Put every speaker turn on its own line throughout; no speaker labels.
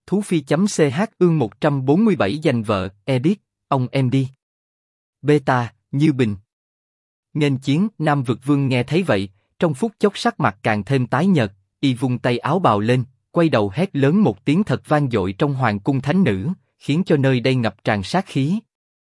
Thú Phi.ch ương 147 dành vợ, edit, ông em đi. Beta, Như Bình. Nghênh chiến, Nam Vực Vương nghe thấy vậy, trong phút chốc sắc mặt càng thêm tái nhợt, y vung tay áo bào lên, quay đầu hét lớn một tiếng thật vang dội trong hoàng cung thánh nữ, khiến cho nơi đây ngập tràn sát khí.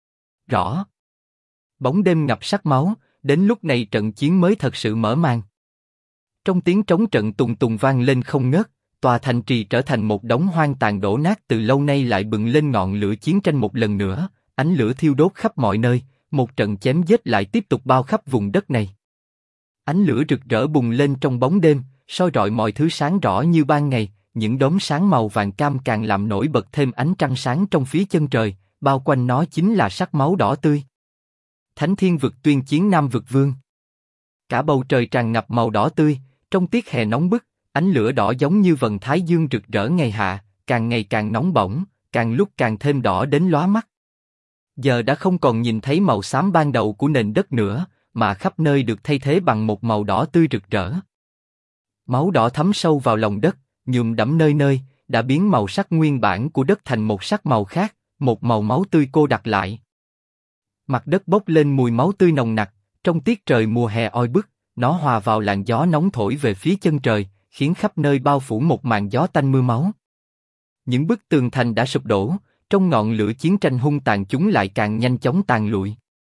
Rõ. Bóng đêm ngập sắc máu, đến lúc này trận chiến mới thật sự mở màn. Trong tiếng trống trận tùng tùng vang lên không ngớt, tòa thành trì trở thành một đống hoang tàn đổ nát từ lâu nay lại bừng lên ngọn lửa chiến tranh một lần nữa, ánh lửa thiêu đốt khắp mọi nơi, một trận chém giết lại tiếp tục bao khắp vùng đất này. Ánh lửa rực rỡ bùng lên trong bóng đêm, soi rọi mọi thứ sáng rõ như ban ngày, những đốm sáng màu vàng cam càng làm nổi bật thêm ánh trăng sáng trong phía chân trời, bao quanh nó chính là sắc máu đỏ tươi. Thánh Thiên Vực tuyên chiến Nam Vực Vương. Cả bầu trời tràn ngập màu đỏ tươi, trong tiết hè nóng bức, ánh lửa đỏ giống như vầng thái dương rực rỡ ngày hạ, càng ngày càng nóng bỏng, càng lúc càng thêm đỏ đến lóa mắt. Giờ đã không còn nhìn thấy màu xám ban đầu của nền đất nữa, mà khắp nơi được thay thế bằng một màu đỏ tươi rực rỡ. Máu đỏ thấm sâu vào lòng đất, nhuộm đẫm nơi nơi, đã biến màu sắc nguyên bản của đất thành một sắc màu khác, một màu máu tươi cô đặc lại. Mặt đất bốc lên mùi máu tươi nồng nặc, trong tiết trời mùa hè oi bức, nó hòa vào làn gió nóng thổi về phía chân trời, khiến khắp nơi bao phủ một màn gió tanh mưa máu. Những bức tường thành đã sụp đổ, trong ngọn lửa chiến tranh hung tàn chúng lại càng nhanh chóng tàn lụi.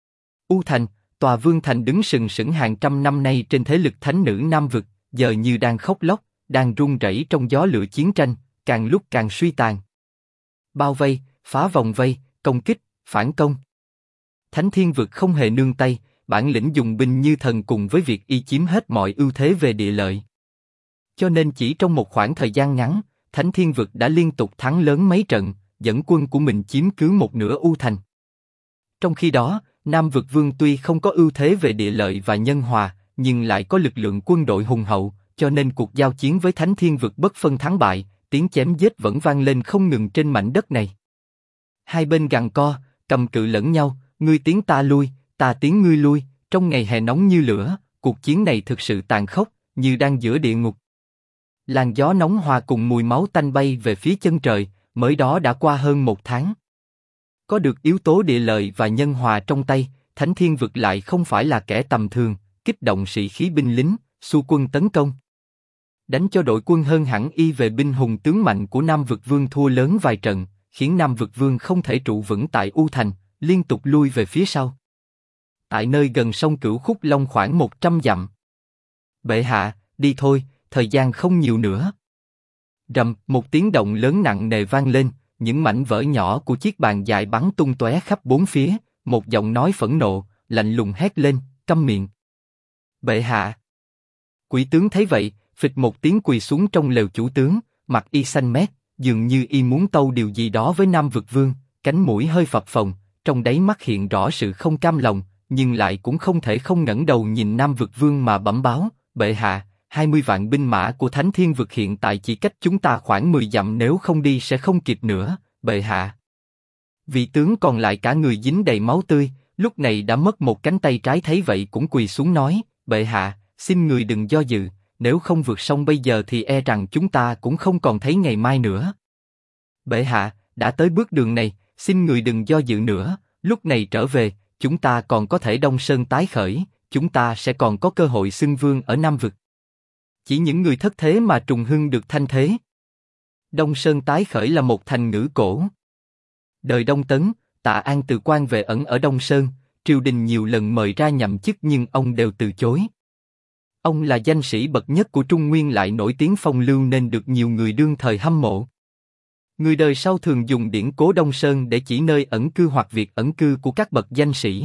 U Thành, tòa vương thành đứng sừng sững hàng trăm năm nay trên thế lực thánh nữ Nam Vực, giờ như đang khóc lóc, đang run rẩy trong gió lửa chiến tranh, càng lúc càng suy tàn. Bao vây, phá vòng vây, công kích, phản công. Thánh Thiên Vực không hề nương tay, bản lĩnh dùng binh như thần cùng với việc y chiếm hết mọi ưu thế về địa lợi. Cho nên chỉ trong một khoảng thời gian ngắn, Thánh Thiên Vực đã liên tục thắng lớn mấy trận, dẫn quân của mình chiếm cứ một nửa U Thành. Trong khi đó, Nam Vực Vương tuy không có ưu thế về địa lợi và nhân hòa, nhưng lại có lực lượng quân đội hùng hậu, cho nên cuộc giao chiến với Thánh Thiên Vực bất phân thắng bại, tiếng chém giết vẫn vang lên không ngừng trên mảnh đất này. Hai bên giằng co, cầm cự lẫn nhau, ngươi tiến ta lui, ta tiến ngươi lui, trong ngày hè nóng như lửa, cuộc chiến này thực sự tàn khốc, như đang giữa địa ngục. Làn gió nóng hòa cùng mùi máu tanh bay về phía chân trời, mới đó đã qua hơn một tháng. Có được yếu tố địa lợi và nhân hòa trong tay, Thánh Thiên Vực lại không phải là kẻ tầm thường, kích động sĩ khí binh lính, xu quân tấn công. Đánh cho đội quân hơn hẳn y về binh hùng tướng mạnh của Nam Vực Vương thua lớn vài trận, khiến Nam Vực Vương không thể trụ vững tại U Thành, liên tục lui về phía sau. Tại nơi gần sông Cửu Khúc Long khoảng 100 dặm. Bệ hạ, đi thôi, thời gian không nhiều nữa. Rầm, một tiếng động lớn nặng nề vang lên, những mảnh vỡ nhỏ của chiếc bàn dài bắn tung tóe khắp bốn phía, một giọng nói phẫn nộ, lạnh lùng hét lên, câm miệng. Bệ hạ. Quỷ tướng thấy vậy, phịch một tiếng quỳ xuống trong lều chủ tướng, mặt y xanh mét, dường như y muốn tâu điều gì đó với Nam Vực Vương, cánh mũi hơi phập phồng, trong đáy mắt hiện rõ sự không cam lòng, nhưng lại cũng không thể không ngẩng đầu nhìn Nam Vực Vương mà bẩm báo, bệ hạ, 20 vạn binh mã của Thánh Thiên Vực hiện tại chỉ cách chúng ta khoảng 10 dặm, nếu không đi sẽ không kịp nữa, bệ hạ. Vị tướng còn lại cả người dính đầy máu tươi, lúc này đã mất một cánh tay trái, thấy vậy cũng quỳ xuống nói, bệ hạ, xin người đừng do dự, nếu không vượt sông bây giờ thì e rằng chúng ta cũng không còn thấy ngày mai nữa. Bệ hạ, đã tới bước đường này, xin người đừng do dự nữa, lúc này trở về, chúng ta còn có thể Đông Sơn tái khởi, chúng ta sẽ còn có cơ hội xưng vương ở Nam Vực. Chỉ những người thất thế mà trùng hưng được thanh thế. Đông Sơn tái khởi là một thành ngữ cổ. Đời Đông Tấn, Tạ An từ quan về ẩn ở Đông Sơn, triều đình nhiều lần mời ra nhậm chức nhưng ông đều từ chối. Ông là danh sĩ bậc nhất của Trung Nguyên, lại nổi tiếng phong lưu nên được nhiều người đương thời hâm mộ. Người đời sau thường dùng điển cố Đông Sơn để chỉ nơi ẩn cư hoặc việc ẩn cư của các bậc danh sĩ.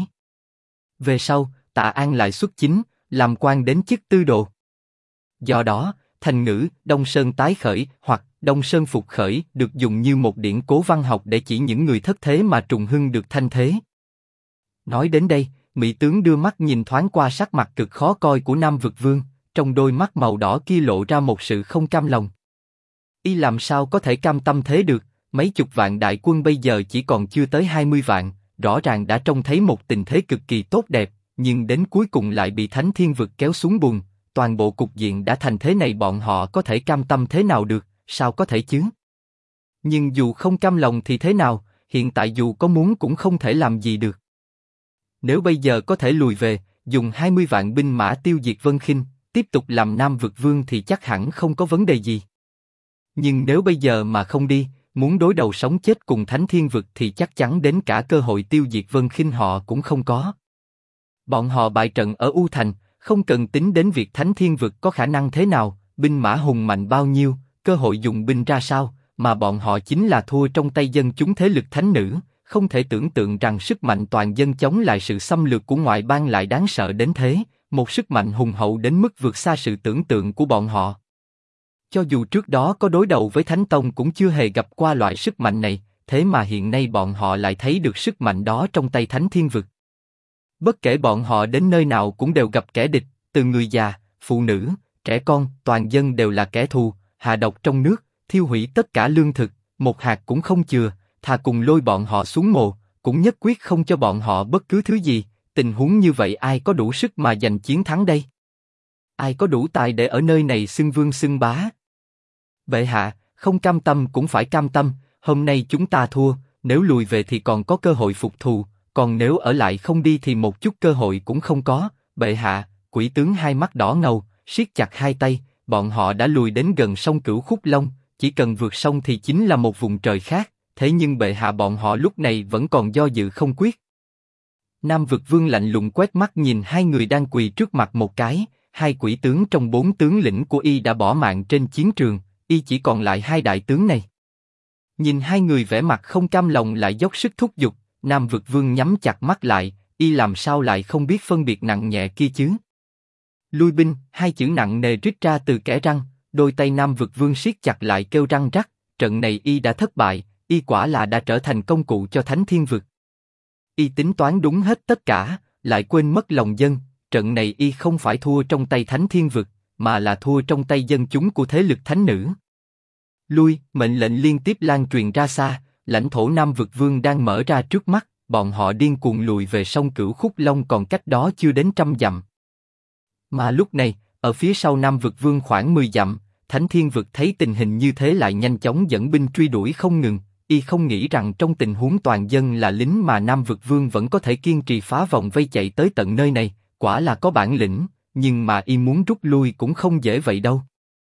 Về sau, Tạ An lại xuất chính, làm quan đến chức tư đồ. Do đó, thành ngữ Đông Sơn tái khởi hoặc Đông Sơn phục khởi được dùng như một điển cố văn học để chỉ những người thất thế mà trùng hưng được thanh thế. Nói đến đây, Mỹ tướng đưa mắt nhìn thoáng qua sắc mặt cực khó coi của Nam Vực Vương, trong đôi mắt màu đỏ kia lộ ra một sự không cam lòng. Y làm sao có thể cam tâm thế được, mấy chục vạn đại quân bây giờ chỉ còn chưa tới 20 vạn, rõ ràng đã trông thấy một tình thế cực kỳ tốt đẹp, nhưng đến cuối cùng lại bị Thánh Thiên Vực kéo xuống bùn, toàn bộ cục diện đã thành thế này, bọn họ có thể cam tâm thế nào được, sao có thể chứ? Nhưng dù không cam lòng thì thế nào, hiện tại dù có muốn cũng không thể làm gì được. Nếu bây giờ có thể lùi về, dùng 20 vạn binh mã tiêu diệt Vân Khinh, tiếp tục làm Nam Vực Vương thì chắc hẳn không có vấn đề gì. Nhưng nếu bây giờ mà không đi, muốn đối đầu sống chết cùng Thánh Thiên Vực thì chắc chắn đến cả cơ hội tiêu diệt Vân Khinh họ cũng không có. Bọn họ bại trận ở U Thành, không cần tính đến việc Thánh Thiên Vực có khả năng thế nào, binh mã hùng mạnh bao nhiêu, cơ hội dùng binh ra sao, mà bọn họ chính là thua trong tay dân chúng thế lực thánh nữ, không thể tưởng tượng rằng sức mạnh toàn dân chống lại sự xâm lược của ngoại bang lại đáng sợ đến thế, một sức mạnh hùng hậu đến mức vượt xa sự tưởng tượng của bọn họ. Cho dù trước đó có đối đầu với Thánh Tông cũng chưa hề gặp qua loại sức mạnh này, thế mà hiện nay bọn họ lại thấy được sức mạnh đó trong tay Thánh Thiên Vực. Bất kể bọn họ đến nơi nào cũng đều gặp kẻ địch, từ người già, phụ nữ, trẻ con, toàn dân đều là kẻ thù, hạ độc trong nước, thiêu hủy tất cả lương thực, một hạt cũng không chừa, thà cùng lôi bọn họ xuống mồ, cũng nhất quyết không cho bọn họ bất cứ thứ gì. Tình huống như vậy ai có đủ sức mà giành chiến thắng đây? Ai có đủ tài để ở nơi này xưng vương xưng bá? Bệ hạ, không cam tâm cũng phải cam tâm, hôm nay chúng ta thua, nếu lùi về thì còn có cơ hội phục thù, còn nếu ở lại không đi thì một chút cơ hội cũng không có. Bệ hạ, quỷ tướng hai mắt đỏ ngầu, siết chặt hai tay, bọn họ đã lùi đến gần sông Cửu Khúc Long, chỉ cần vượt sông thì chính là một vùng trời khác, thế nhưng bệ hạ bọn họ lúc này vẫn còn do dự không quyết. Nam Vực Vương lạnh lùng quét mắt nhìn hai người đang quỳ trước mặt một cái, hai quỷ tướng trong 4 tướng lĩnh của y đã bỏ mạng trên chiến trường, y chỉ còn lại hai đại tướng này. Nhìn hai người vẻ mặt không cam lòng lại dốc sức thúc giục, Nam Vực Vương nhắm chặt mắt lại, y làm sao lại không biết phân biệt nặng nhẹ kia chứ? Lui binh, hai chữ nặng nề rít ra từ kẽ răng, đôi tay Nam Vực Vương siết chặt lại kêu răng rắc, trận này y đã thất bại, y quả là đã trở thành công cụ cho Thánh Thiên Vực. Y tính toán đúng hết tất cả, lại quên mất lòng dân, trận này y không phải thua trong tay Thánh Thiên Vực, mà là thua trong tay dân chúng của thế lực thánh nữ. Lui, mệnh lệnh liên tiếp lan truyền ra xa, lãnh thổ Nam Vực Vương đang mở ra trước mắt, bọn họ điên cuồng lùi về sông Cửu Khúc Long còn cách đó chưa đến 100 dặm. Mà lúc này, ở phía sau Nam Vực Vương khoảng 10 dặm, Thánh Thiên Vực thấy tình hình như thế lại nhanh chóng dẫn binh truy đuổi không ngừng. Y không nghĩ rằng trong tình huống toàn dân là lính mà Nam Vực Vương vẫn có thể kiên trì phá vòng vây chạy tới tận nơi này, quả là có bản lĩnh, nhưng mà y muốn rút lui cũng không dễ vậy đâu.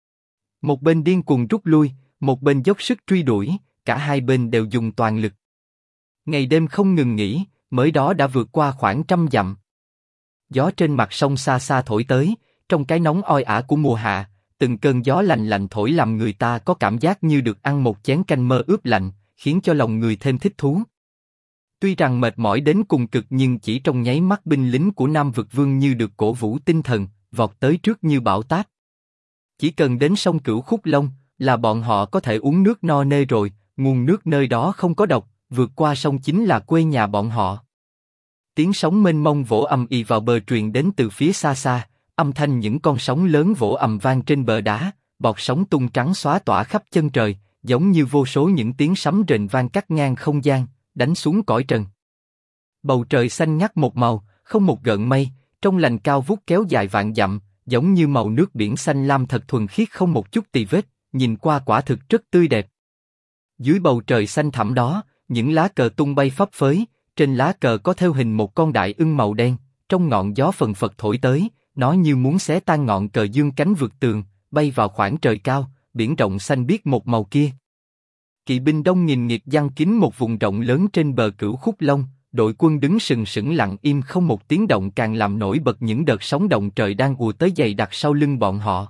Một bên điên cuồng rút lui, một bên dốc sức truy đuổi, cả hai bên đều dùng toàn lực. Ngày đêm không ngừng nghỉ, mới đó đã vượt qua khoảng 100 dặm. Gió trên mặt sông xa xa thổi tới, trong cái nóng oi ả của mùa hạ, từng cơn gió lạnh lạnh thổi làm người ta có cảm giác như được ăn một chén canh mơ ướp lạnh, khiến cho lòng người thêm thích thú. Tuy rằng mệt mỏi đến cùng cực nhưng chỉ trong nháy mắt binh lính của Nam Vực Vương như được cổ vũ tinh thần, vọt tới trước như bão táp. Chỉ cần đến sông Cửu Khúc Long là bọn họ có thể uống nước no nê rồi, nguồn nước nơi đó không có độc, vượt qua sông chính là quê nhà bọn họ. Tiếng sóng mênh mông vỗ ầm ĩ vào bờ truyền đến từ phía xa xa, âm thanh những con sóng lớn vỗ ầm vang trên bờ đá, bọt sóng tung trắng xóa tỏa khắp chân trời, giống như vô số những tiếng sấm rền vang cắt ngang không gian, đánh xuống cõi trần. Bầu trời xanh ngắt một màu, không một gợn mây, trong lành cao vút kéo dài vạn dặm, giống như màu nước biển xanh lam thật thuần khiết không một chút tì vết, nhìn qua quả thực rất tươi đẹp. Dưới bầu trời xanh thẳm đó, những lá cờ tung bay phấp phới, trên lá cờ có thêu hình một con đại ưng màu đen, trong ngọn gió phần phật thổi tới, nó như muốn xé tan ngọn cờ dương cánh vượt tường, bay vào khoảng trời cao, biển rộng xanh biếc một màu kia. Kỵ binh đông nghìn nghịt giăng kín một vùng rộng lớn trên bờ Cửu Khúc Long, đội quân đứng sừng sững lặng im không một tiếng động càng làm nổi bật những đợt sóng động trời đang ùa tới dày đặc sau lưng bọn họ.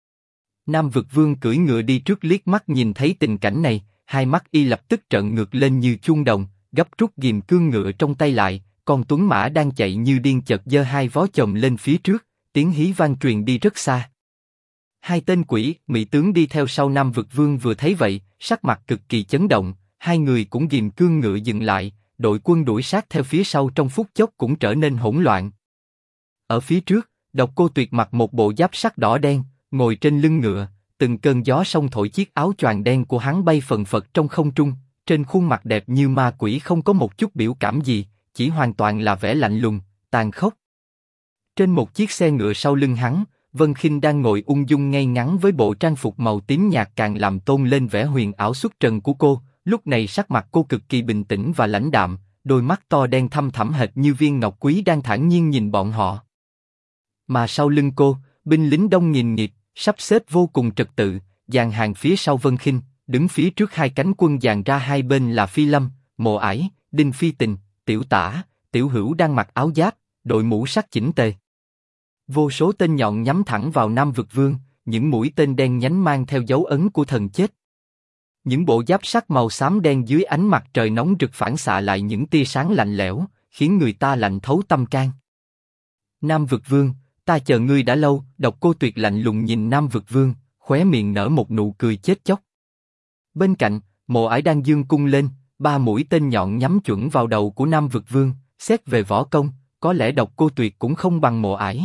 Nam Vực Vương cưỡi ngựa đi trước liếc mắt nhìn thấy tình cảnh này, hai mắt y lập tức trợn ngược lên như chuông đồng, gấp rút ghìm cương ngựa trong tay lại, con tuấn mã đang chạy như điên chợt giơ hai vó chồng lên phía trước, tiếng hí vang truyền đi rất xa. Hai tên quỷ mị tướng đi theo sau Nam Vực Vương vừa thấy vậy, sắc mặt cực kỳ chấn động, hai người cũng ghìm cương ngựa dừng lại, đội quân đuổi sát theo phía sau trong phút chốc cũng trở nên hỗn loạn. Ở phía trước, Độc Cô Tuyệt mặc một bộ giáp sắt đỏ đen, ngồi trên lưng ngựa, từng cơn gió sông thổi chiếc áo choàng đen của hắn bay phần phật trong không trung, trên khuôn mặt đẹp như ma quỷ không có một chút biểu cảm gì, chỉ hoàn toàn là vẻ lạnh lùng, tàn khốc. Trên một chiếc xe ngựa sau lưng hắn, Vân Khinh đang ngồi ung dung ngay ngắn với bộ trang phục màu tím nhạt càng làm tôn lên vẻ huyền ảo xuất trần của cô. Lúc này sắc mặt cô cực kỳ bình tĩnh và lãnh đạm, đôi mắt to đen thâm thẳm hệt như viên ngọc quý đang thản nhiên nhìn bọn họ. Mà sau lưng cô, binh lính đông nghìn nghịt, sắp xếp vô cùng trật tự, dàn hàng phía sau Vân Khinh, đứng phía trước hai cánh quân dàn ra hai bên là Phi Lâm, Mộ Ải, Đinh Phi Tình, Tiểu Tả, Tiểu Hữu đang mặc áo giáp, đội mũ sắt chỉnh tề. Vô số tên nhọn nhắm thẳng vào Nam Vực Vương, những mũi tên đen nhánh mang theo dấu ấn của thần chết. Những bộ giáp sắt màu xám đen dưới ánh mặt trời nóng rực phản xạ lại những tia sáng lạnh lẽo, khiến người ta lạnh thấu tâm can. Nam Vực Vương, ta chờ ngươi đã lâu. Độc Cô Tuyệt lạnh lùng nhìn Nam Vực Vương, khóe miệng nở một nụ cười chết chóc. Bên cạnh, Mộ Ải đang giương cung lên, 3 mũi tên nhọn nhắm chuẩn vào đầu của Nam Vực Vương. Xét về võ công, có lẽ Độc Cô Tuyệt cũng không bằng Mộ Ải.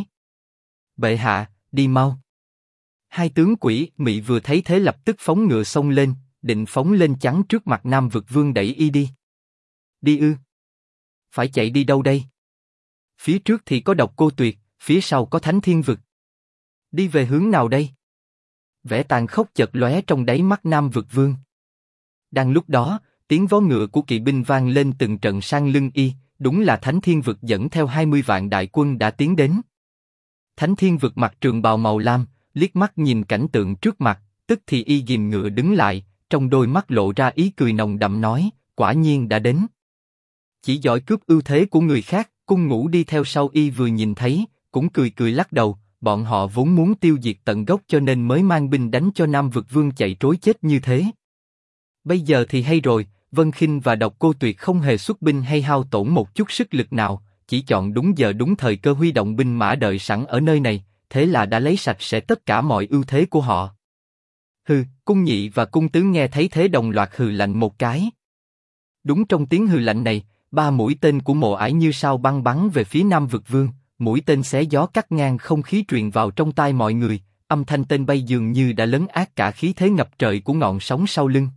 Bệ hạ, đi mau. Hai tướng quỷ mị vừa thấy thế lập tức phóng ngựa xông lên, định phóng lên chắn trước mặt Nam Vực Vương đẩy y đi. Đi ư? Phải chạy đi đâu đây? Phía trước thì có Độc Cô Tuyệt, phía sau có Thánh Thiên Vực. Đi về hướng nào đây? Vẻ tàn khốc chợt lóe trong đáy mắt Nam Vực Vương. Đang lúc đó, tiếng vó ngựa của kỵ binh vang lên từng trận sang lưng y, đúng là Thánh Thiên Vực dẫn theo 20 vạn đại quân đã tiến đến. Thánh Thiên Vực mặc trường bào màu lam, liếc mắt nhìn cảnh tượng trước mặt, tức thì y ghìm ngựa đứng lại, trong đôi mắt lộ ra ý cười nồng đậm nói, quả nhiên đã đến. Chỉ giỏi cướp ưu thế của người khác. Cung Ngũ đi theo sau y vừa nhìn thấy, cũng cười cười lắc đầu, bọn họ vốn muốn tiêu diệt tận gốc cho nên mới mang binh đánh cho Nam Vực Vương chạy trối chết như thế. Bây giờ thì hay rồi, Vân Khinh và Độc Cô Tuyệt không hề xuất binh hay hao tổn một chút sức lực nào, chỉ chọn đúng giờ đúng thời cơ huy động binh mã đợi sẵn ở nơi này, thế là đã lấy sạch sẽ tất cả mọi ưu thế của họ. Hừ, Cung Nhị và Cung Tứ nghe thấy thế đồng loạt hừ lạnh một cái. Đúng trong tiếng hừ lạnh này, 3 mũi tên của Mộ Ải như sao băng bắn về phía Nam Vực Vương, mũi tên xé gió cắt ngang không khí truyền vào trong tai mọi người, âm thanh tên bay dường như đã lấn át cả khí thế ngập trời của ngọn sóng sau lưng.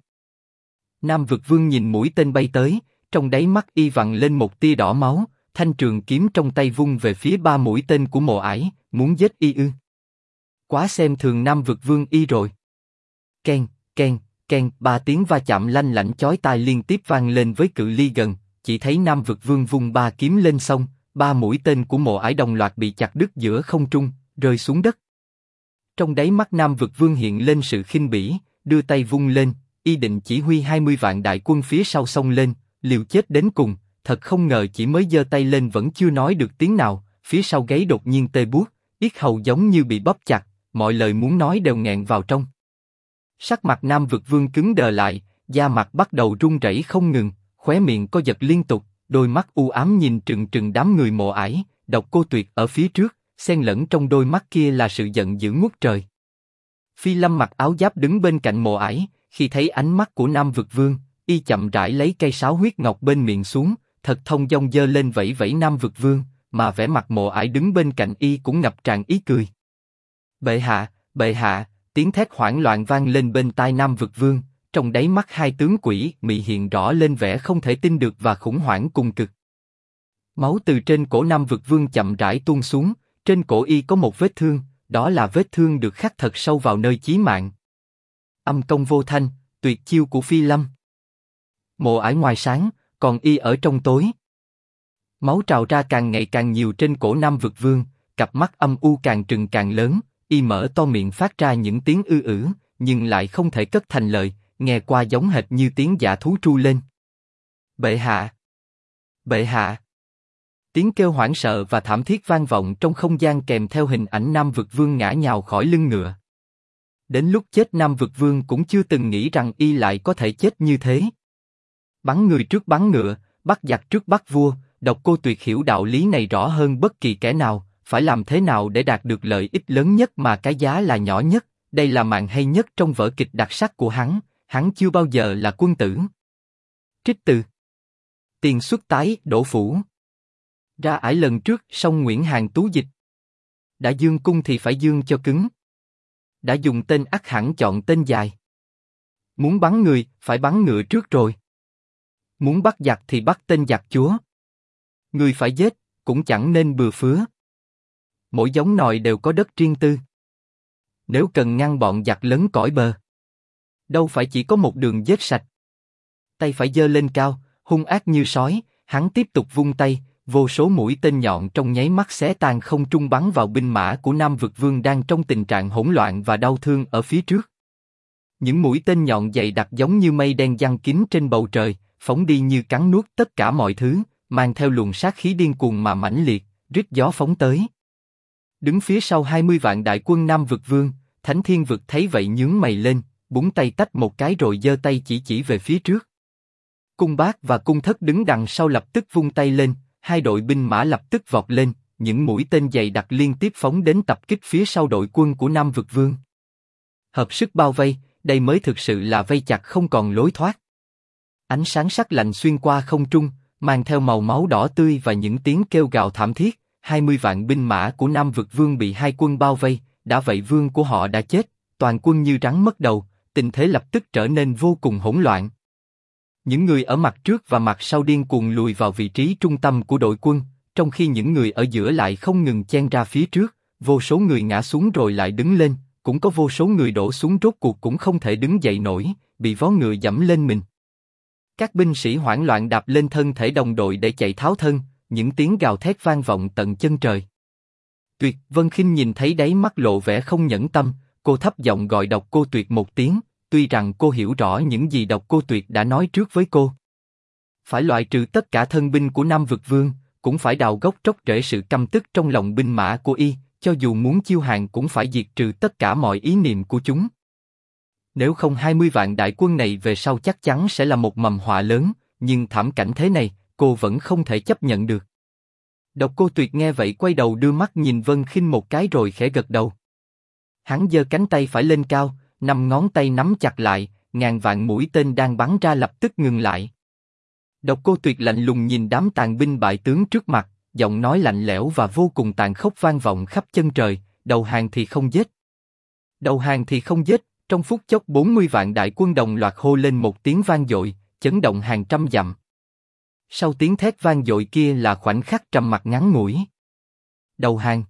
Nam Vực Vương nhìn mũi tên bay tới, trong đáy mắt y vằn lên một tia đỏ máu, thanh trường kiếm trong tay vung về phía 3 mũi tên của Mộ Ải, muốn giết y ư? Quá xem thường Nam Vực Vương y rồi. Keng, keng, keng, 3 tiếng va chạm lanh lảnh chói tai liên tiếp vang lên với cự ly gần. Chỉ thấy Nam Vực Vương vung 3 kiếm lên sông, 3 mũi tên của Mộ Ải đồng loạt bị chặt đứt giữa không trung, rơi xuống đất. Trong đáy mắt Nam Vực Vương hiện lên sự khinh bỉ, đưa tay vung lên, y định chỉ huy 20 vạn đại quân phía sau xông lên, liều chết đến cùng. Thật không ngờ chỉ mới giơ tay lên vẫn chưa nói được tiếng nào, phía sau gáy đột nhiên tê buốt, yết hầu giống như bị bóp chặt, mọi lời muốn nói đều nghẹn vào trong. Sắc mặt Nam Vực Vương cứng đờ lại, da mặt bắt đầu run rẩy không ngừng. Khóe miệng co giật liên tục, đôi mắt u ám nhìn trừng trừng đám người Mộ Ải, Độc Cô Tuyệt ở phía trước, xen lẫn trong đôi mắt kia là sự giận dữ ngút trời. Phi Lâm mặc áo giáp đứng bên cạnh Mộ Ải, khi thấy ánh mắt của Nam Vực Vương, y chậm rãi lấy cây sáo huyết ngọc bên miệng xuống, thật thông dong giơ lên vẫy vẫy Nam Vực Vương, mà vẻ mặt Mộ Ải đứng bên cạnh y cũng ngập tràn ý cười. Bệ hạ, bệ hạ! Tiếng thét hoảng loạn vang lên bên tai Nam Vực Vương. Trong đáy mắt hai tướng quỷ mị hiện rõ lên vẻ không thể tin được và khủng hoảng cùng cực. Máu từ trên cổ Nam Vực Vương chậm rãi tuôn xuống, trên cổ y có một vết thương, đó là vết thương được khắc thật sâu vào nơi chí mạng. Âm công vô thanh, tuyệt chiêu của Phi Lâm. Mộ Ải ngoài sáng, còn y ở trong tối. Máu trào ra càng ngày càng nhiều trên cổ Nam Vực Vương, cặp mắt âm u càng trừng càng lớn, y mở to miệng phát ra những tiếng ư ử, nhưng lại không thể cất thành lời. Nghe qua giống hệt như tiếng dã thú tru lên. Bệ hạ! Bệ hạ! Tiếng kêu hoảng sợ và thảm thiết vang vọng trong không gian kèm theo hình ảnh Nam Vực Vương ngã nhào khỏi lưng ngựa. Đến lúc chết Nam Vực Vương cũng chưa từng nghĩ rằng y lại có thể chết như thế. Bắn người trước bắn ngựa, bắt giặc trước bắt vua, Độc Cô Tuyệt hiểu đạo lý này rõ hơn bất kỳ kẻ nào, phải làm thế nào để đạt được lợi ích lớn nhất mà cái giá là nhỏ nhất, đây là màn hay nhất trong vở kịch đặc sắc của hắn. Hắn chưa bao giờ là quân tử. Trích từ Tiền Xuất Tái Đỗ Phủ. Ra ải lần trước song Nguyễn Hàn Tú dịch. Đã dương cung thì phải dương cho cứng. Đã dùng tên ắt hẳn chọn tên dài. Muốn bắn người, phải bắn ngựa trước rồi. Muốn bắt giặc thì bắt tên giặc chúa. Người phải giết, cũng chẳng nên bừa phứa. Mỗi giống nòi đều có đất riêng tư. Nếu cần ngăn bọn giặc lấn cõi bờ, đâu phải chỉ có một đường giết sạch. Tay phải giơ lên cao, hung ác như sói, hắn tiếp tục vung tay, vô số mũi tên nhọn trong nháy mắt xé tan không trung bắn vào binh mã của Nam Vực Vương đang trong tình trạng hỗn loạn và đau thương ở phía trước. Những mũi tên nhọn dày đặc giống như mây đen giăng kín trên bầu trời, phóng đi như cắn nuốt tất cả mọi thứ, mang theo luồng sát khí điên cuồng mà mãnh liệt, rít gió phóng tới. Đứng phía sau 20 vạn đại quân Nam Vực Vương, Thánh Thiên Vực thấy vậy nhướng mày lên, búng tay tách một cái rồi giơ tay chỉ về phía trước. Cung Bác và Cung Thất đứng đằng sau lập tức vung tay lên, hai đội binh mã lập tức vọt lên, những mũi tên dày đặc liên tiếp phóng đến tập kích phía sau đội quân của Nam Vực Vương. Hợp sức bao vây, đây mới thực sự là vây chặt không còn lối thoát. Ánh sáng sắc lạnh xuyên qua không trung, mang theo màu máu đỏ tươi và những tiếng kêu gào thảm thiết. 20 vạn binh mã của Nam Vực Vương bị hai quân bao vây, đã vậy vương của họ đã chết, toàn quân như rắn mất đầu, tình thế lập tức trở nên vô cùng hỗn loạn. Những người ở mặt trước và mặt sau điên cuồng lùi vào vị trí trung tâm của đội quân, trong khi những người ở giữa lại không ngừng chen ra phía trước, vô số người ngã xuống rồi lại đứng lên, cũng có vô số người đổ xuống rốt cuộc cũng không thể đứng dậy nổi, bị vó ngựa giẫm lên mình. Các binh sĩ hoảng loạn đạp lên thân thể đồng đội để chạy tháo thân, những tiếng gào thét vang vọng tận chân trời. Tuyệt, Vân Khinh nhìn thấy đáy mắt lộ vẻ không nhẫn tâm, cô thấp giọng gọi Độc Cô Tuyệt một tiếng, tuy rằng cô hiểu rõ những gì Độc Cô Tuyệt đã nói trước với cô. Phải loại trừ tất cả thân binh của Nam Vực Vương, cũng phải đào gốc tróc rễ sự căm tức trong lòng binh mã của y, cho dù muốn chiêu hàng cũng phải diệt trừ tất cả mọi ý niệm của chúng. Nếu không 20 vạn đại quân này về sau chắc chắn sẽ là một mầm họa lớn, nhưng thảm cảnh thế này, cô vẫn không thể chấp nhận được. Độc Cô Tuyệt nghe vậy quay đầu đưa mắt nhìn Vân Khinh một cái rồi khẽ gật đầu. Hắn giơ cánh tay phải lên cao, 5 ngón tay nắm chặt lại, ngàn vạn mũi tên đang bắn ra lập tức ngừng lại. Độc Cô Tuyệt lạnh lùng nhìn đám tàn binh bại tướng trước mặt, giọng nói lạnh lẽo và vô cùng tàn khốc vang vọng khắp chân trời, đầu hàng thì không giết. Đầu hàng thì không giết, trong phút chốc 40 vạn đại quân đồng loạt hô lên một tiếng vang dội, chấn động hàng trăm dặm. Sau tiếng thét vang dội kia là khoảnh khắc trầm mặc ngắn ngủi. Đầu hàng.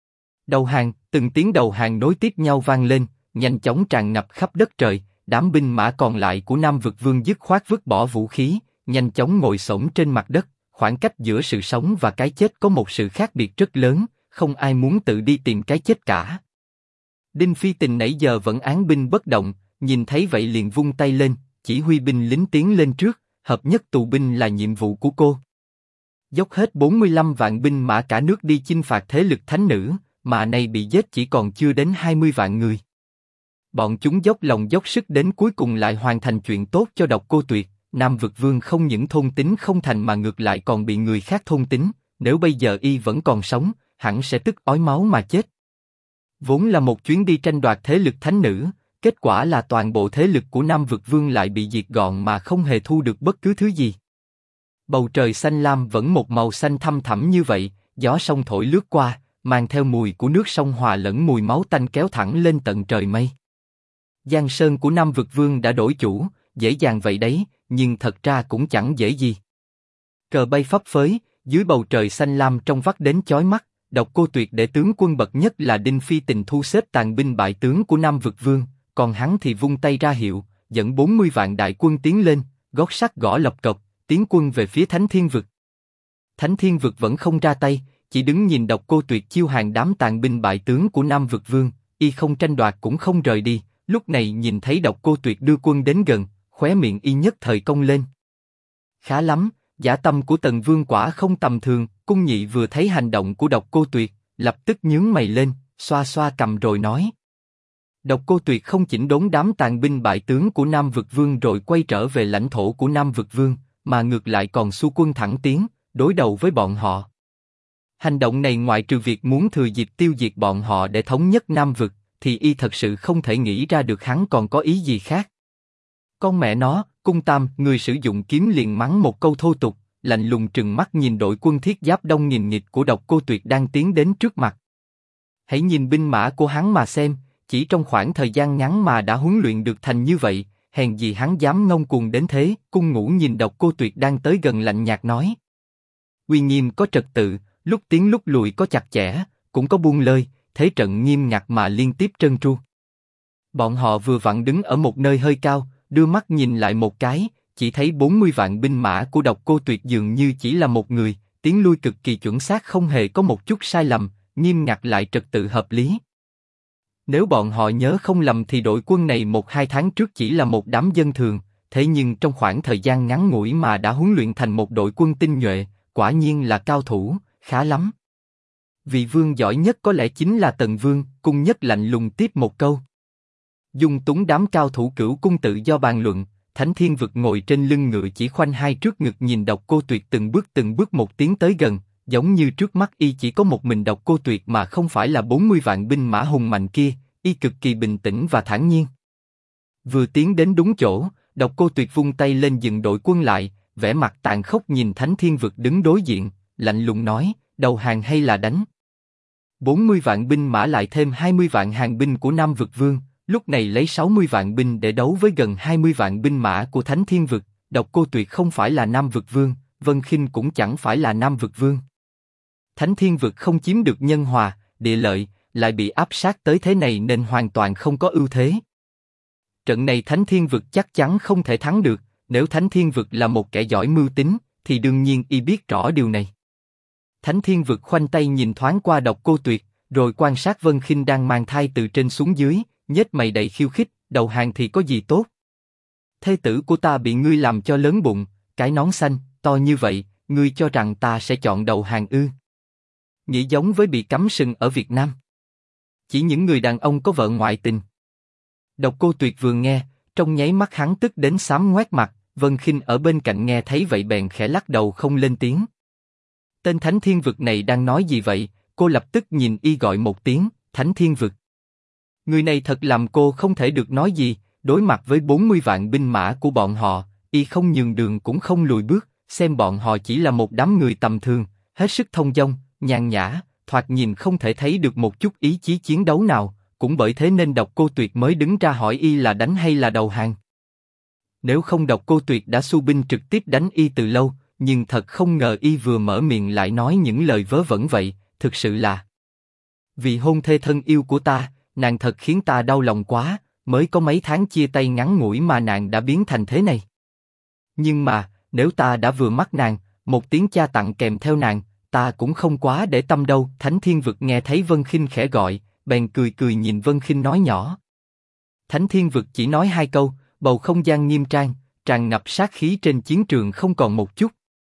Đầu hàng, từng tiếng đầu hàng nối tiếp nhau vang lên, nhanh chóng tràn ngập khắp đất trời, đám binh mã còn lại của Nam Vực Vương dứt khoát vứt bỏ vũ khí, nhanh chóng ngồi xổm trên mặt đất, khoảng cách giữa sự sống và cái chết có một sự khác biệt rất lớn, không ai muốn tự đi tìm cái chết cả. Đinh Phi Tình nãy giờ vẫn án binh bất động, nhìn thấy vậy liền vung tay lên, chỉ huy binh lính tiến lên trước, hợp nhất tù binh là nhiệm vụ của cô. Dốc hết 45 vạn binh mã cả nước đi chinh phạt thế lực thánh nữ, mà nay bị giết chỉ còn chưa đến 20 vạn người. Bọn chúng dốc lòng dốc sức đến cuối cùng lại hoàn thành chuyện tốt cho Độc Cô Tuyệt. Nam Vực Vương không những thôn tính không thành mà ngược lại còn bị người khác thôn tính, nếu bây giờ y vẫn còn sống, hẳn sẽ tức ói máu mà chết. Vốn là một chuyến đi tranh đoạt thế lực thánh nữ, kết quả là toàn bộ thế lực của Nam Vực Vương lại bị diệt gọn mà không hề thu được bất cứ thứ gì. Bầu trời xanh lam vẫn một màu xanh thăm thẳm như vậy, gió sông thổi lướt qua, mang theo mùi của nước sông hòa lẫn mùi máu tanh kéo thẳng lên tận trời mây. Giang sơn của Nam Vực Vương đã đổi chủ, dễ dàng vậy đấy, nhưng thật ra cũng chẳng dễ gì. Cờ bay phấp phới, dưới bầu trời xanh lam trong vắt đến chói mắt, Độc Cô Tuyệt để tướng quân bậc nhất là Đinh Phi Tình thu xếp tàn binh bại tướng của Nam Vực Vương, còn hắn thì vung tay ra hiệu, dẫn 40 vạn đại quân tiến lên, gót sắt gõ lộc cộc, tiến quân về phía Thánh Thiên Vực. Thánh Thiên Vực vẫn không ra tay, chỉ đứng nhìn Độc Cô Tuyệt chiêu hàng đám tàn binh bại tướng của Nam Vực Vương, y không tranh đoạt cũng không rời đi. Lúc này nhìn thấy Độc Cô Tuyệt đưa quân đến gần, khóe miệng y nhất thời cong lên. Khá lắm, dã tâm của Tần Vương quả không tầm thường. Cung Nhị vừa thấy hành động của Độc Cô Tuyệt, lập tức nhướng mày lên, xoa xoa cầm rồi nói: Độc Cô Tuyệt không chỉnh đốn đám tàn binh bại tướng của Nam Vực Vương rồi quay trở về lãnh thổ của Nam Vực Vương, mà ngược lại còn xu quân thẳng tiến, đối đầu với bọn họ. Hành động này ngoại trừ việc muốn thừa dịp tiêu diệt bọn họ để thống nhất Nam Vực, thì y thật sự không thể nghĩ ra được hắn còn có ý gì khác. Con mẹ nó, Cung Tam, người sử dụng kiếm liền mắng một câu thô tục, lạnh lùng trừng mắt nhìn đội quân thiết giáp đông nghìn nghịt của Độc Cô Tuyệt đang tiến đến trước mặt. Hãy nhìn binh mã của hắn mà xem, chỉ trong khoảng thời gian ngắn mà đã huấn luyện được thành như vậy, hèn gì hắn dám ngông cuồng đến thế. Cung Ngũ nhìn Độc Cô Tuyệt đang tới gần lạnh nhạt nói: uy nghiêm có trật tự, lúc tiến lúc lùi có chặt chẽ, cũng có buông lơi, thế trận nghiêm ngặt mà liên tiếp trơn tru. Bọn họ vừa vặn đứng ở một nơi hơi cao, đưa mắt nhìn lại một cái, chỉ thấy 40 vạn binh mã của Độc Cô Tuyệt dường như chỉ là một người, tiến lui cực kỳ chuẩn xác không hề có một chút sai lầm, nghiêm ngặt lại trật tự hợp lý. Nếu bọn họ nhớ không lầm thì đội quân này 1-2 tháng trước chỉ là một đám dân thường, thế nhưng trong khoảng thời gian ngắn ngủi mà đã huấn luyện thành một đội quân tinh nhuệ, quả nhiên là cao thủ, khá lắm. Vị vương giỏi nhất có lẽ chính là Tần Vương, Cung Nhất lạnh lùng tiếp một câu. Dung túng đám cao thủ Cửu Cung tự do bàn luận, Thánh Thiên Vực ngồi trên lưng ngựa chỉ khoanh hai trước ngực nhìn Độc Cô Tuyệt từng bước một tiến tới gần, giống như trước mắt y chỉ có một mình Độc Cô Tuyệt mà không phải là 40 vạn binh mã hùng mạnh kia, y cực kỳ bình tĩnh và thản nhiên. Vừa tiến đến đúng chỗ, Độc Cô Tuyệt vung tay lên dừng đội quân lại, vẻ mặt tàn khốc nhìn Thánh Thiên Vực đứng đối diện, lạnh lùng nói, đầu hàng hay là đánh? 40 vạn binh mã lại thêm 20 vạn hàng binh của Nam Vực Vương, lúc này lấy 60 vạn binh để đấu với gần 20 vạn binh mã của Thánh Thiên Vực, Độc Cô Tuyệt không phải là Nam Vực Vương, Vân Khinh cũng chẳng phải là Nam Vực Vương. Thánh Thiên Vực không chiếm được nhân hòa, địa lợi, lại bị áp sát tới thế này nên hoàn toàn không có ưu thế. Trận này Thánh Thiên Vực chắc chắn không thể thắng được, nếu Thánh Thiên Vực là một kẻ giỏi mưu tính, thì đương nhiên y biết rõ điều này. Thánh Thiên Vực khoanh tay nhìn thoáng qua Độc Cô Tuyệt, rồi quan sát Vân Khinh đang mang thai từ trên xuống dưới, nhếch mày đầy khiêu khích, đầu hàng thì có gì tốt? Thê tử của ta bị ngươi làm cho lớn bụng, cái nón xanh, to như vậy, ngươi cho rằng ta sẽ chọn đầu hàng ư? Nghĩ giống với bị cắm sừng ở Việt Nam. Chỉ những người đàn ông có vợ ngoại tình. Độc Cô Tuyệt vừa nghe, trong nháy mắt hắn tức đến xám ngoét mặt, Vân Khinh ở bên cạnh nghe thấy vậy bèn khẽ lắc đầu không lên tiếng. Tên Thánh Thiên Vực này đang nói gì vậy? Cô lập tức nhìn y gọi một tiếng, Thánh Thiên Vực. Người này thật làm cô không thể được nói gì, đối mặt với 40 vạn binh mã của bọn họ, y không nhường đường cũng không lùi bước, xem bọn họ chỉ là một đám người tầm thường, hết sức thông dong, nhàn nhã, thoạt nhìn không thể thấy được một chút ý chí chiến đấu nào, cũng bởi thế nên Độc Cô Tuyệt mới đứng ra hỏi y là đánh hay là đầu hàng. Nếu không Độc Cô Tuyệt đã xu binh trực tiếp đánh y từ lâu, nhưng thật không ngờ y vừa mở miệng lại nói những lời vớ vẩn vậy, thực sự là vì hôn thê thân yêu của ta, nàng thật khiến ta đau lòng quá, mới có mấy tháng chia tay ngắn ngủi mà nàng đã biến thành thế này. Nhưng mà, nếu ta đã vừa mắt nàng, một tiếng cha tặng kèm theo nàng, ta cũng không quá để tâm đâu. Thánh Thiên Vực nghe thấy Vân Khinh khẽ gọi, bèn cười cười nhìn Vân Khinh nói nhỏ. Thánh Thiên Vực chỉ nói hai câu, bầu không gian nghiêm trang, tràn ngập sát khí trên chiến trường không còn một chút.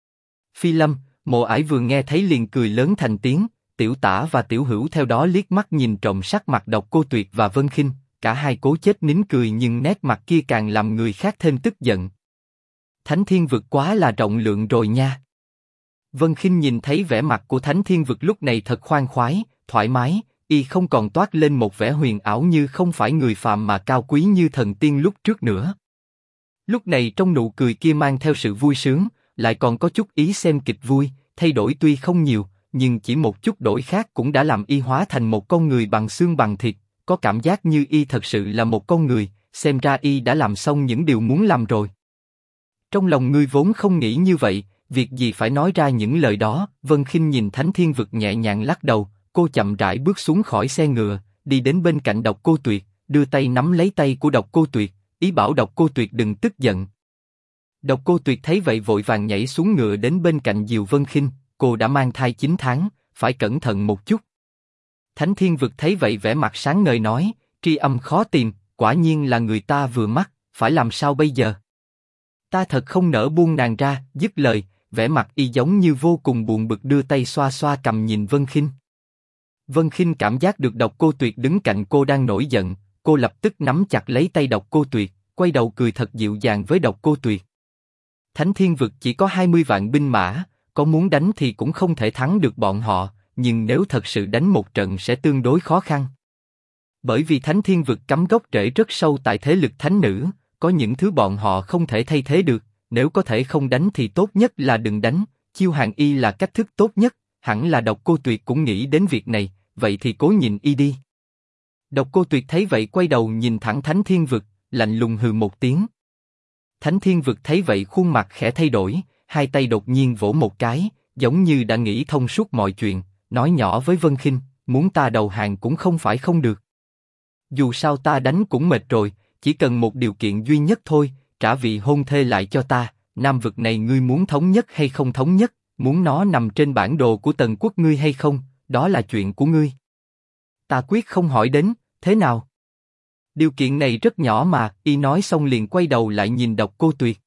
Phi Lâm, Mộ Ải vừa nghe thấy liền cười lớn thành tiếng, Tiểu Tả và Tiểu Hữu theo đó liếc mắt nhìn trộm sắc mặt Độc Cô Tuyệt và Vân Khinh, cả hai cố chết nín cười nhưng nét mặt kia càng làm người khác thêm tức giận. Thánh Thiên Vực quá là rộng lượng rồi nha. Vân Khinh nhìn thấy vẻ mặt của Thánh Thiên Vực lúc này thật khoan khoái, thoải mái, y không còn toát lên một vẻ huyền ảo như không phải người phàm mà cao quý như thần tiên lúc trước nữa. Lúc này trong nụ cười kia mang theo sự vui sướng, lại còn có chút ý xem kịch vui, thay đổi tuy không nhiều, nhưng chỉ một chút đổi khác cũng đã làm y hóa thành một con người bằng xương bằng thịt, có cảm giác như y thật sự là một con người, xem ra y đã làm xong những điều muốn làm rồi. Trong lòng ngươi vốn không nghĩ như vậy, việc gì phải nói ra những lời đó? Vân Khinh nhìn Thánh Thiên Vực nhẹ nhàng lắc đầu, cô chậm rãi bước xuống khỏi xe ngựa, đi đến bên cạnh Độc Cô Tuyệt, đưa tay nắm lấy tay của Độc Cô Tuyệt, ý bảo Độc Cô Tuyệt đừng tức giận. Độc Cô Tuyệt thấy vậy vội vàng nhảy xuống ngựa đến bên cạnh dìu Vân Khinh, cô đã mang thai 9 tháng, phải cẩn thận một chút. Thánh Thiên Vực thấy vậy vẻ mặt sáng ngời nói, tri âm khó tìm, quả nhiên là người ta vừa mắt, phải làm sao bây giờ? Ta thật không nỡ buông nàng ra. Dứt lời, vẻ mặt y giống như vô cùng buồn bực đưa tay xoa xoa cằm nhìn Vân Khinh. Vân Khinh cảm giác được Độc Cô Tuyệt đứng cạnh cô đang nổi giận, cô lập tức nắm chặt lấy tay Độc Cô Tuyệt, quay đầu cười thật dịu dàng với Độc Cô Tuyệt. Thánh Thiên Vực chỉ có 20 vạn binh mã, có muốn đánh thì cũng không thể thắng được bọn họ, nhưng nếu thật sự đánh một trận sẽ tương đối khó khăn. Bởi vì Thánh Thiên Vực cắm gốc rễ rất sâu tại thế lực thánh nữ, có những thứ bọn họ không thể thay thế được, nếu có thể không đánh thì tốt nhất là đừng đánh, chiêu hàng y là cách thức tốt nhất, hẳn là Độc Cô Tuyệt cũng nghĩ đến việc này, vậy thì cố nhìn y đi. Độc Cô Tuyệt thấy vậy quay đầu nhìn thẳng Thánh Thiên Vực, lạnh lùng hừ một tiếng. Thánh Thiên Vực thấy vậy khuôn mặt khẽ thay đổi, hai tay đột nhiên vỗ một cái, giống như đã nghĩ thông suốt mọi chuyện, nói nhỏ với Vân Khinh, muốn ta đầu hàng cũng không phải không được. Dù sao ta đánh cũng mệt rồi, chỉ cần một điều kiện duy nhất thôi, trả vị hôn thê lại cho ta. Nam vực này ngươi muốn thống nhất hay không thống nhất, muốn nó nằm trên bản đồ của Tần quốc ngươi hay không, đó là chuyện của ngươi. Ta quyết không hỏi đến, thế nào? Điều kiện này rất nhỏ mà, y nói xong liền quay đầu lại nhìn Độc Cô Tuyệt.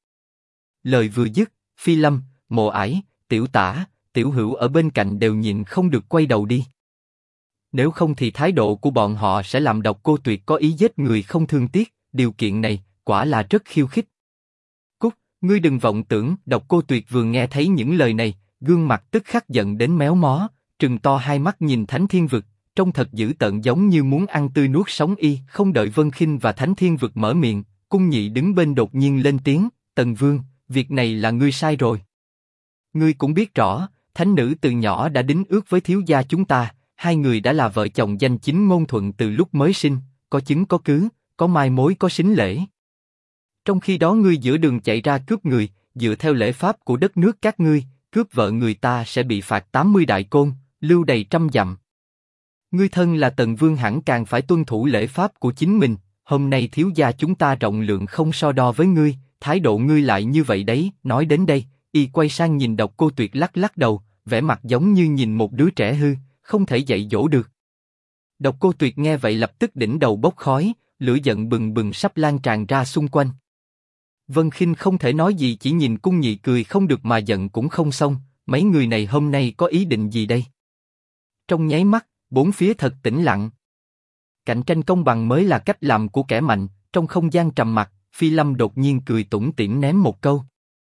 Lời vừa dứt, Phi Lâm, Mộ Ải, Tiểu Tả, Tiểu Hữu ở bên cạnh đều nhịn không được quay đầu đi. Nếu không thì thái độ của bọn họ sẽ làm Độc Cô Tuyệt có ý giết người không thương tiếc, điều kiện này, quả là rất khiêu khích. Cút, ngươi đừng vọng tưởng. Độc Cô Tuyệt vừa nghe thấy những lời này, gương mặt tức khắc giận đến méo mó, trừng to hai mắt nhìn Thánh Thiên Vực, trông thật dữ tợn giống như muốn ăn tươi nuốt sống y. Không đợi Vân Khinh và Thánh Thiên Vực mở miệng, Cung Nhị đứng bên đột nhiên lên tiếng, Tần Vương, việc này là ngươi sai rồi. Ngươi cũng biết rõ, thánh nữ từ nhỏ đã đính ước với thiếu gia chúng ta, hai người đã là vợ chồng danh chính ngôn thuận từ lúc mới sinh, có chứng có cứ, có mai mối có sính lễ. Trong khi đó ngươi giữa đường chạy ra cướp người, dựa theo lễ pháp của đất nước các ngươi, cướp vợ người ta sẽ bị phạt 80 đại côn, lưu đày 100 dặm. Ngươi thân là Tần Vương hẳn càng phải tuân thủ lễ pháp của chính mình, hôm nay thiếu gia chúng ta rộng lượng không so đo với ngươi, thái độ ngươi lại như vậy đấy. Nói đến đây, y quay sang nhìn Độc Cô Tuyệt lắc lắc đầu, vẻ mặt giống như nhìn một đứa trẻ hư, không thể dạy dỗ được. Độc Cô Tuyệt nghe vậy lập tức đỉnh đầu bốc khói, lửa giận bừng bừng sắp lan tràn ra xung quanh. Vân Khinh không thể nói gì, chỉ nhìn Cung Nhị cười không được mà giận cũng không xong, mấy người này hôm nay có ý định gì đây? Trong nháy mắt, bốn phía thật tĩnh lặng. Cạnh tranh công bằng mới là cách làm của kẻ mạnh. Trong không gian trầm mặc, Phi Lâm đột nhiên cười tủm tỉm ném một câu.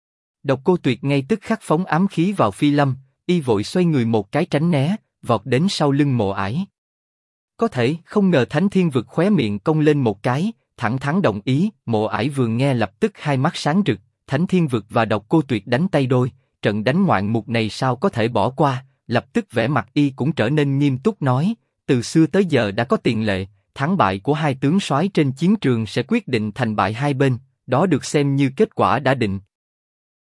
Độc Cô Tuyệt ngay tức khắc phóng ám khí vào Phi Lâm, y vội xoay người một cái tránh né, vọt đến sau lưng Mộ Ải. Có thể không ngờ Thánh Thiên Vực khóe miệng cong lên một cái, thẳng thắn đồng ý. Mộ Ải vừa nghe lập tức hai mắt sáng rực. Thánh Thiên Vực và Độc Cô Tuyệt đánh tay đôi, trận đánh ngoạn mục này sao có thể bỏ qua? Lập tức vẻ mặt y cũng trở nên nghiêm túc nói, từ xưa tới giờ đã có tiền lệ, thắng bại của hai tướng soái trên chiến trường sẽ quyết định thành bại hai bên, đó được xem như kết quả đã định.